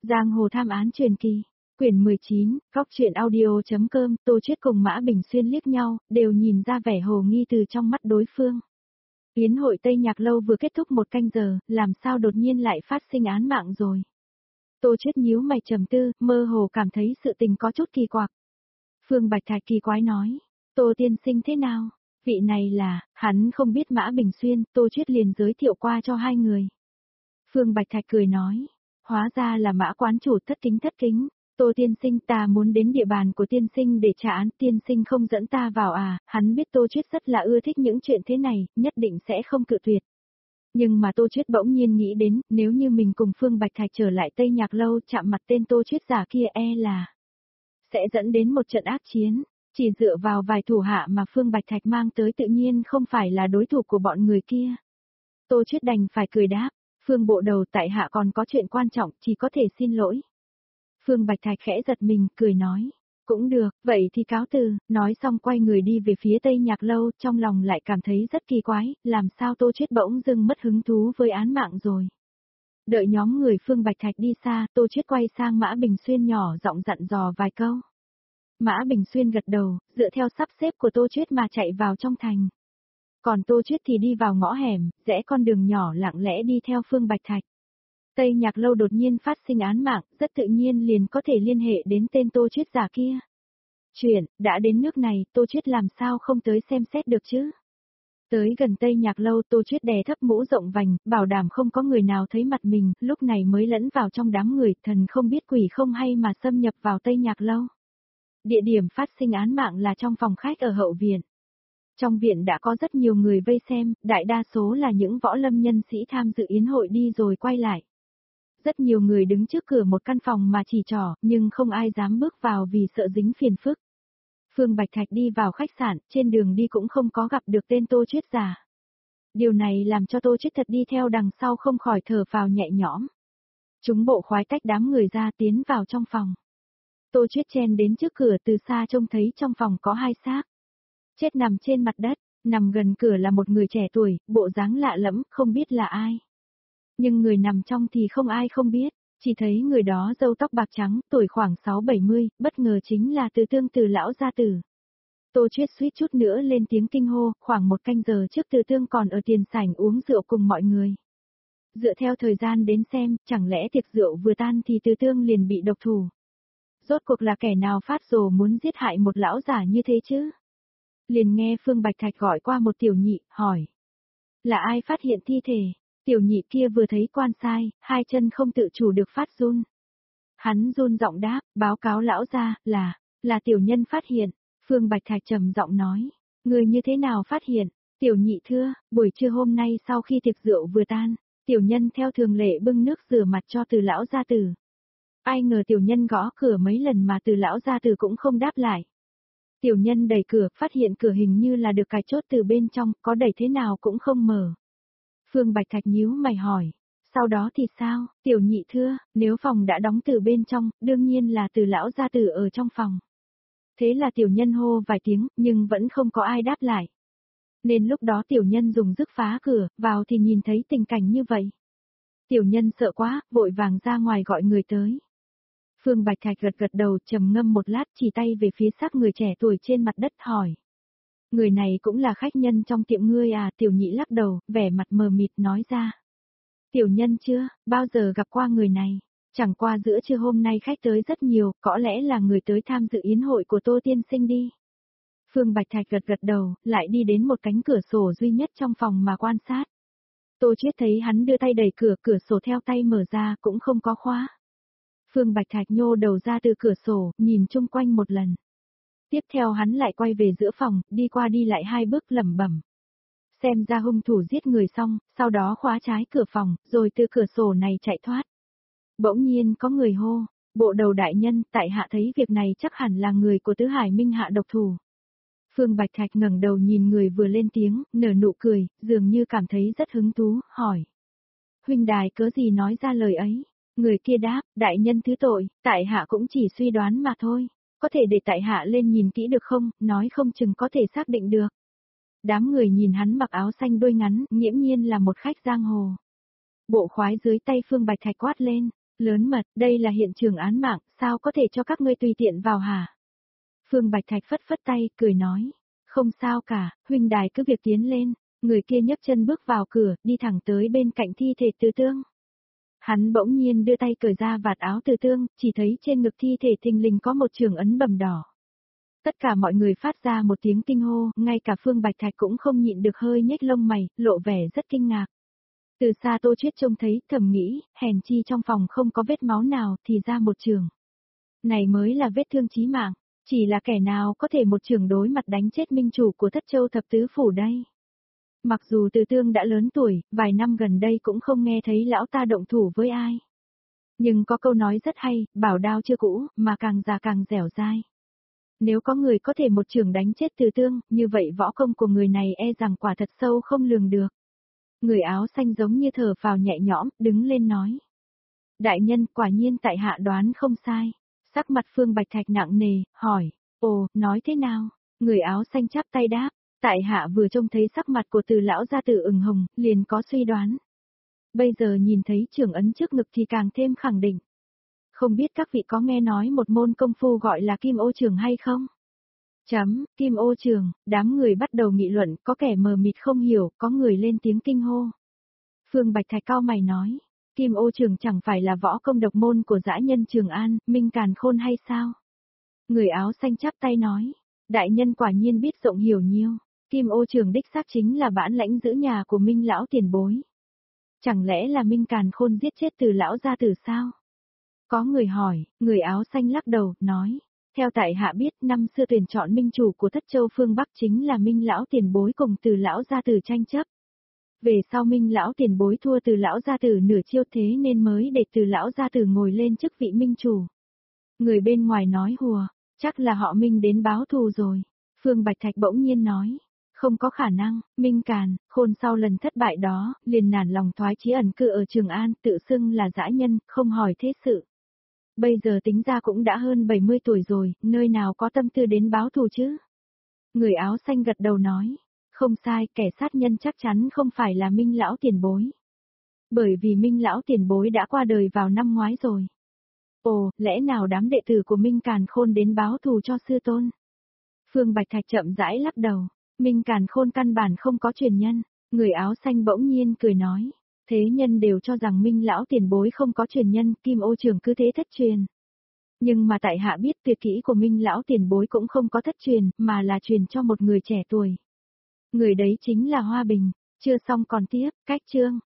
Giang hồ tham án truyền kỳ, quyển 19, góc truyện audio.com. Tô Chiết cùng Mã Bình Xuyên liếc nhau, đều nhìn ra vẻ hồ nghi từ trong mắt đối phương. Yến hội Tây Nhạc Lâu vừa kết thúc 1 canh giờ, làm sao đột nhiên lại phát sinh án mạng rồi. Tô Chiết nhíu mày trầm tư, mơ hồ cảm thấy sự tình có chút kỳ quặc. Phương Bạch Thạch kỳ quái nói, Tô tiên sinh thế nào? Vị này là, hắn không biết Mã Bình Xuyên, Tô Chiết liền giới thiệu qua cho hai người. Phương Bạch Thạch cười nói, hóa ra là Mã quán chủ, thất kính. Tô tiên sinh, ta muốn đến địa bàn của tiên sinh để trả án, tiên sinh không dẫn ta vào à? Hắn biết Tô Chiết rất là ưa thích những chuyện thế này, nhất định sẽ không cự tuyệt. Nhưng mà Tô Chiết bỗng nhiên nghĩ đến, nếu như mình cùng Phương Bạch Thạch trở lại Tây Nhạc Lâu chạm mặt tên Tô Chiết giả kia là sẽ dẫn đến một trận ác chiến. Chỉ dựa vào vài thủ hạ mà Phương Bạch Thạch mang tới tự nhiên không phải là đối thủ của bọn người kia. Tô Chiết đành phải cười đáp, Phương bộ đầu, tại hạ còn có chuyện quan trọng, chỉ có thể xin lỗi. Phương Bạch Thạch khẽ giật mình, cười nói, cũng được, vậy thì cáo từ. Nói xong quay người đi về phía Tây Nhạc Lâu, trong lòng lại cảm thấy rất kỳ quái, làm sao Tô Chiết bỗng dưng mất hứng thú với án mạng rồi. Đợi nhóm người Phương Bạch Thạch đi xa, Tô Chiết quay sang Mã Bình Xuyên nhỏ giọng dặn dò vài câu. Mã Bình Xuyên gật đầu, dựa theo sắp xếp của Tô Chiết mà chạy vào trong thành. Còn Tô Chiết thì đi vào ngõ hẻm, rẽ con đường nhỏ lặng lẽ đi theo Phương Bạch Thạch. Tây Nhạc Lâu đột nhiên phát sinh án mạng, rất tự nhiên liền có thể liên hệ đến tên Tô Chiết giả kia. Chuyện, đã đến nước này, Tô Chiết làm sao không tới xem xét được chứ? Tới gần Tây Nhạc Lâu, Tô Chiết đè thấp mũ rộng vành, bảo đảm không có người nào thấy mặt mình, lúc này mới lẫn vào trong đám người, thần không biết quỷ không hay mà xâm nhập vào Tây Nhạc Lâu. Địa điểm phát sinh án mạng là trong phòng khách ở hậu viện. Trong viện đã có rất nhiều người vây xem, đại đa số là những võ lâm nhân sĩ tham dự yến hội đi rồi quay lại. Rất nhiều người đứng trước cửa một căn phòng mà chỉ trỏ, nhưng không ai dám bước vào vì sợ dính phiền phức. Phương Bạch Thạch đi vào khách sạn, trên đường đi cũng không có gặp được tên Tô Chiết giả. Điều này làm cho Tô Chiết thật đi theo đằng sau không khỏi thở phào nhẹ nhõm. Chúng bộ khoái tách đám người ra tiến vào trong phòng. Tô Chiết chen đến trước cửa, từ xa trông thấy trong phòng có 2 xác chết nằm trên mặt đất, nằm gần cửa là một người trẻ tuổi, bộ dáng lạ lẫm, không biết là ai. Nhưng người nằm trong thì không ai không biết, chỉ thấy người đó râu tóc bạc trắng, tuổi khoảng 6-70, bất ngờ chính là Từ Tương Từ lão gia tử. Tô Chiết suýt chút nữa lên tiếng kinh hô, khoảng 1 canh giờ trước Từ Tương còn ở tiền sảnh uống rượu cùng mọi người. Dựa theo thời gian đến xem, chẳng lẽ tiệc rượu vừa tan thì Từ Tương liền bị độc thủ. Rốt cuộc là kẻ nào phát rồ muốn giết hại một lão giả như thế chứ? Liền nghe Phương Bạch Thạch gọi qua một tiểu nhị, hỏi. Là ai phát hiện thi thể? Tiểu nhị kia vừa thấy quan sai, 2 chân không tự chủ được phát run. Hắn run giọng đáp, báo cáo lão gia, là tiểu nhân phát hiện. Phương Bạch Thạch trầm giọng nói, người như thế nào phát hiện? Tiểu nhị thưa, buổi trưa hôm nay sau khi tiệc rượu vừa tan, tiểu nhân theo thường lệ bưng nước rửa mặt cho Từ lão gia tử. Ai ngờ tiểu nhân gõ cửa mấy lần mà Từ lão gia tử cũng không đáp lại. Tiểu nhân đẩy cửa, phát hiện cửa hình như là được cài chốt từ bên trong, có đẩy thế nào cũng không mở. Phương Bạch Thạch nhíu mày hỏi, sau đó thì sao? Tiểu nhị thưa, nếu phòng đã đóng từ bên trong, đương nhiên là Từ lão gia tử ở trong phòng. Thế là tiểu nhân hô vài tiếng, nhưng vẫn không có ai đáp lại. Nên lúc đó tiểu nhân dùng dức phá cửa, vào thì nhìn thấy tình cảnh như vậy. Tiểu nhân sợ quá, vội vàng ra ngoài gọi người tới. Phương Bạch Thạch gật đầu, trầm ngâm một lát, chỉ tay về phía xác người trẻ tuổi trên mặt đất hỏi. Người này cũng là khách nhân trong tiệm ngươi à? Tiểu nhị lắc đầu, vẻ mặt mờ mịt nói ra. Tiểu nhân chưa, bao giờ gặp qua người này. Chẳng qua giữa trưa hôm nay khách tới rất nhiều, có lẽ là người tới tham dự yến hội của Tô tiên sinh đi. Phương Bạch Thạch gật đầu, lại đi đến một cánh cửa sổ duy nhất trong phòng mà quan sát. Tô Chiết thấy hắn đưa tay đẩy cửa, cửa sổ theo tay mở ra cũng không có khóa. Phương Bạch Thạch nhô đầu ra từ cửa sổ, nhìn chung quanh một lần. Tiếp theo hắn lại quay về giữa phòng, đi qua đi lại 2 bước lẩm bẩm. Xem ra hung thủ giết người xong, sau đó khóa trái cửa phòng, rồi từ cửa sổ này chạy thoát. Bỗng nhiên có người hô, bộ đầu đại nhân, tại hạ thấy việc này chắc hẳn là người của Tứ Hải Minh hạ độc thủ. Phương Bạch Thạch ngẩng đầu nhìn người vừa lên tiếng, nở nụ cười, dường như cảm thấy rất hứng thú, hỏi. Huynh đài cớ gì nói ra lời ấy? Người kia đáp, đại nhân thứ tội, tại hạ cũng chỉ suy đoán mà thôi. Có thể để tại hạ lên nhìn kỹ được không, nói không chừng có thể xác định được. Đám người nhìn hắn mặc áo xanh đuôi ngắn, nghiễm nhiên là một khách giang hồ. Bộ khoái dưới tay Phương Bạch Thạch quát lên, Lớn mật, đây là hiện trường án mạng, sao có thể cho các ngươi tùy tiện vào hả? Phương Bạch Thạch phất phất tay, cười nói. Không sao cả, huynh đài cứ việc tiến lên. Người kia nhấc chân bước vào cửa, đi thẳng tới bên cạnh thi thể Từ Tương. Hắn bỗng nhiên đưa tay cởi ra vạt áo Từ Tương, chỉ thấy trên ngực thi thể thình lình có một trường ấn bầm đỏ. Tất cả mọi người phát ra một tiếng kinh hô, ngay cả Phương Bạch Thạch cũng không nhịn được hơi nhếch lông mày, lộ vẻ rất kinh ngạc. Từ xa Tô Chuyết trông thấy, thầm nghĩ, hèn chi trong phòng không có vết máu nào thì ra một trường. Này mới là vết thương chí mạng, chỉ là kẻ nào có thể một trường đối mặt đánh chết minh chủ của Thất Châu Thập Tứ Phủ đây. Mặc dù Từ Tương đã lớn tuổi, vài năm gần đây cũng không nghe thấy lão ta động thủ với ai. Nhưng có câu nói rất hay, bảo đao chưa cũ, mà càng già càng dẻo dai. Nếu có người có thể một trường đánh chết Từ Tương, như vậy võ công của người này e rằng quả thật sâu không lường được. Người áo xanh giống như thở phào nhẹ nhõm, đứng lên nói. Đại nhân, quả nhiên tại hạ đoán không sai. Sắc mặt Phương Bạch Thạch nặng nề, hỏi, ồ, nói thế nào? Người áo xanh chắp tay đáp, tại hạ vừa trông thấy sắc mặt của Từ lão gia tử ửng hồng, liền có suy đoán. Bây giờ nhìn thấy trường ấn trước ngực thì càng thêm khẳng định. Không biết các vị có nghe nói một môn công phu gọi là Kim Ô Trường hay không? Kim Ô Trường, đám người bắt đầu nghị luận, có kẻ mờ mịt không hiểu, có người lên tiếng kinh hô. Phương Bạch Thạch cau mày nói, Kim Ô Trường chẳng phải là võ công độc môn của dã nhân Trường An, Minh Càn Khôn hay sao? Người áo xanh chắp tay nói, đại nhân quả nhiên biết rộng hiểu nhiều, Kim Ô Trường đích xác chính là bản lãnh giữ nhà của Minh lão tiền bối. Chẳng lẽ là Minh Càn Khôn giết chết Từ lão gia tử sao? Có người hỏi, người áo xanh lắc đầu, nói, theo tại hạ biết năm xưa tuyển chọn minh chủ của Thất Châu phương Bắc chính là Minh lão tiền bối cùng Từ lão gia tử tranh chấp. Về sau Minh lão tiền bối thua Từ lão gia tử nửa chiêu thế nên mới để Từ lão gia tử ngồi lên chức vị minh chủ. Người bên ngoài nói hùa, chắc là họ Minh đến báo thù rồi. Phương Bạch Thạch bỗng nhiên nói, không có khả năng, Minh Càn, Khôn sau lần thất bại đó, liền nản lòng thoái chí ẩn cư ở Trường An, tự xưng là dã nhân, không hỏi thế sự. Bây giờ tính ra cũng đã hơn 70 tuổi rồi, nơi nào có tâm tư đến báo thù chứ? Người áo xanh gật đầu nói, không sai, kẻ sát nhân chắc chắn không phải là Minh lão tiền bối. Bởi vì Minh lão tiền bối đã qua đời vào năm ngoái rồi. Ồ, lẽ nào đám đệ tử của Minh Càn Khôn đến báo thù cho sư tôn? Phương Bạch Thạch chậm rãi lắc đầu, Minh Càn Khôn căn bản không có truyền nhân. Người áo xanh bỗng nhiên cười nói, thế nhân đều cho rằng Minh lão tiền bối không có truyền nhân, Kim Ô Trường cứ thế thất truyền. Nhưng mà tại hạ biết tuyệt kỹ của Minh lão tiền bối cũng không có thất truyền, mà là truyền cho một người trẻ tuổi. Người đấy chính là Hoa Bình. Chưa xong còn tiếp, cách chương.